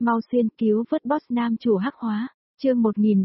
Mau xuyên cứu vớt boss nam chủ hắc hóa, chương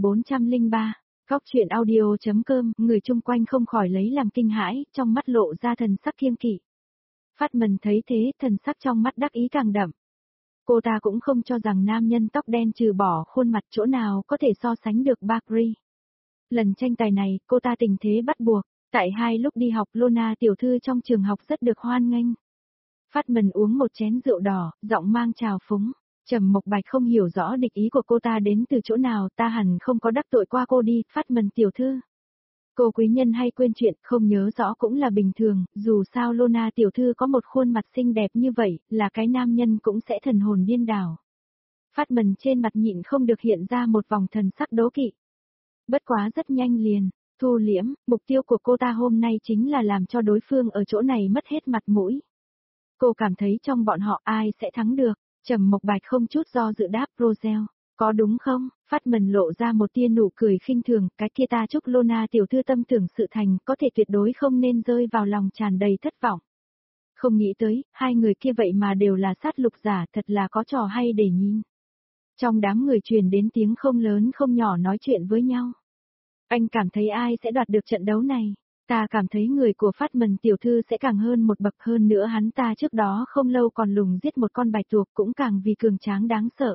1403, góc chuyện audio.com, người chung quanh không khỏi lấy làm kinh hãi, trong mắt lộ ra thần sắc kiêng kỵ. Phát Mần thấy thế, thần sắc trong mắt đắc ý càng đậm. Cô ta cũng không cho rằng nam nhân tóc đen trừ bỏ khuôn mặt chỗ nào có thể so sánh được Bakri. Lần tranh tài này, cô ta tình thế bắt buộc, tại hai lúc đi học Lona tiểu thư trong trường học rất được hoan nghênh. Phát Mần uống một chén rượu đỏ, giọng mang trào phúng. Trầm Mộc Bạch không hiểu rõ địch ý của cô ta đến từ chỗ nào, ta hẳn không có đắc tội qua cô đi, Phát Mần tiểu thư. Cô quý nhân hay quên chuyện, không nhớ rõ cũng là bình thường, dù sao Lona tiểu thư có một khuôn mặt xinh đẹp như vậy, là cái nam nhân cũng sẽ thần hồn điên đảo. Phát Mần trên mặt nhịn không được hiện ra một vòng thần sắc đố kỵ. Bất quá rất nhanh liền, thu liễm, mục tiêu của cô ta hôm nay chính là làm cho đối phương ở chỗ này mất hết mặt mũi. Cô cảm thấy trong bọn họ ai sẽ thắng được, Trầm Mộc Bạch không chút do dự đáp Rosel. Có đúng không? Phát Mần lộ ra một tia nụ cười khinh thường, cái kia ta chúc Lona tiểu thư tâm tưởng sự thành, có thể tuyệt đối không nên rơi vào lòng tràn đầy thất vọng. Không nghĩ tới, hai người kia vậy mà đều là sát lục giả, thật là có trò hay để nhìn. Trong đám người truyền đến tiếng không lớn không nhỏ nói chuyện với nhau. Anh cảm thấy ai sẽ đoạt được trận đấu này? Ta cảm thấy người của Phát Mần tiểu thư sẽ càng hơn một bậc, hơn nữa hắn ta trước đó không lâu còn lùng giết một con bạch tuộc, cũng càng vì cường tráng đáng sợ.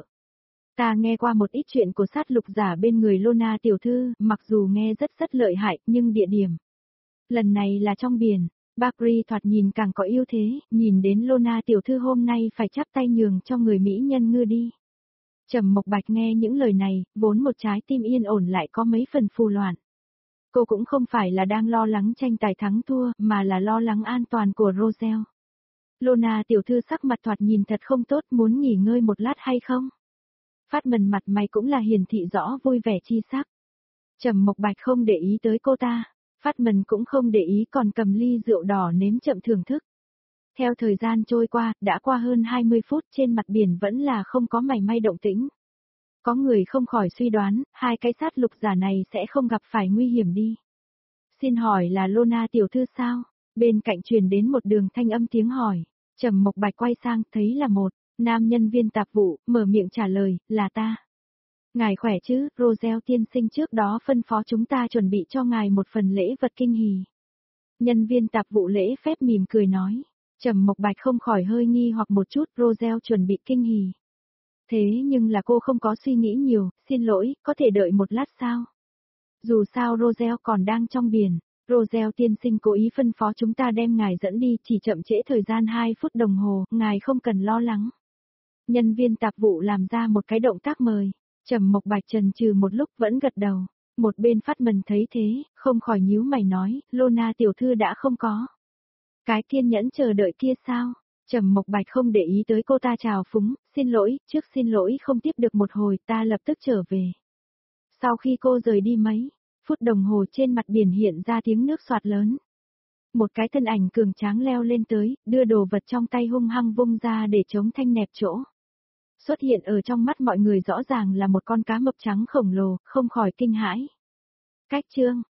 Ta nghe qua một ít chuyện của sát lục giả bên người Lona tiểu thư, mặc dù nghe rất lợi hại, nhưng địa điểm lần này là trong biển. Bakri thoạt nhìn càng có ưu thế, nhìn đến Lona tiểu thư hôm nay phải chắp tay nhường cho người mỹ nhân ngư đi. Trầm Mộc Bạch nghe những lời này, vốn một trái tim yên ổn lại có mấy phần phù loạn. Cô cũng không phải là đang lo lắng tranh tài thắng thua, mà là lo lắng an toàn của Rosel. Lona tiểu thư sắc mặt thoạt nhìn thật không tốt, muốn nghỉ ngơi một lát hay không? Phát Mần mặt mày cũng là hiển thị rõ vui vẻ chi sắc. Trầm Mộc Bạch không để ý tới cô ta, Phát Mần cũng không để ý, còn cầm ly rượu đỏ nếm chậm thưởng thức. Theo thời gian trôi qua, đã qua hơn 20 phút, trên mặt biển vẫn là không có mảy may động tĩnh. Có người không khỏi suy đoán, hai cái sát lục giả này sẽ không gặp phải nguy hiểm đi. Xin hỏi là Lona tiểu thư sao? Bên cạnh truyền đến một đường thanh âm tiếng hỏi. Trầm Mộc Bạch quay sang, thấy là một nam nhân viên tạp vụ, mở miệng trả lời, là ta. Ngài khỏe chứ, Rosel tiên sinh trước đó phân phó chúng ta chuẩn bị cho ngài một phần lễ vật kinh hỉ. Nhân viên tạp vụ lễ phép mỉm cười nói. Trầm Mộc Bạch không khỏi hơi nghi hoặc một chút, Rosel chuẩn bị kinh hỉ. Thế nhưng là cô không có suy nghĩ nhiều, xin lỗi, có thể đợi một lát sao? Dù sao Rosel còn đang trong biển, Rosel tiên sinh cố ý phân phó chúng ta đem ngài dẫn đi, chỉ chậm trễ thời gian 2 phút đồng hồ, ngài không cần lo lắng. Nhân viên tạp vụ làm ra một cái động tác mời, Trầm Mộc Bạch chần chừ một lúc vẫn gật đầu. Một bên Phát Mần thấy thế, không khỏi nhíu mày nói, Lona tiểu thư đã không có cái kiên nhẫn chờ đợi kia sao? Trầm Mộc Bạch không để ý tới cô ta chào phúng, xin lỗi, trước xin lỗi không tiếp được một hồi, ta lập tức trở về. Sau khi cô rời đi mấy phút đồng hồ, trên mặt biển hiện ra tiếng nước xoạt lớn. Một cái thân ảnh cường tráng leo lên tới, đưa đồ vật trong tay hung hăng vung ra để chống thanh nẹp chỗ. Xuất hiện ở trong mắt mọi người rõ ràng là một con cá mập trắng khổng lồ, không khỏi kinh hãi. Cách chương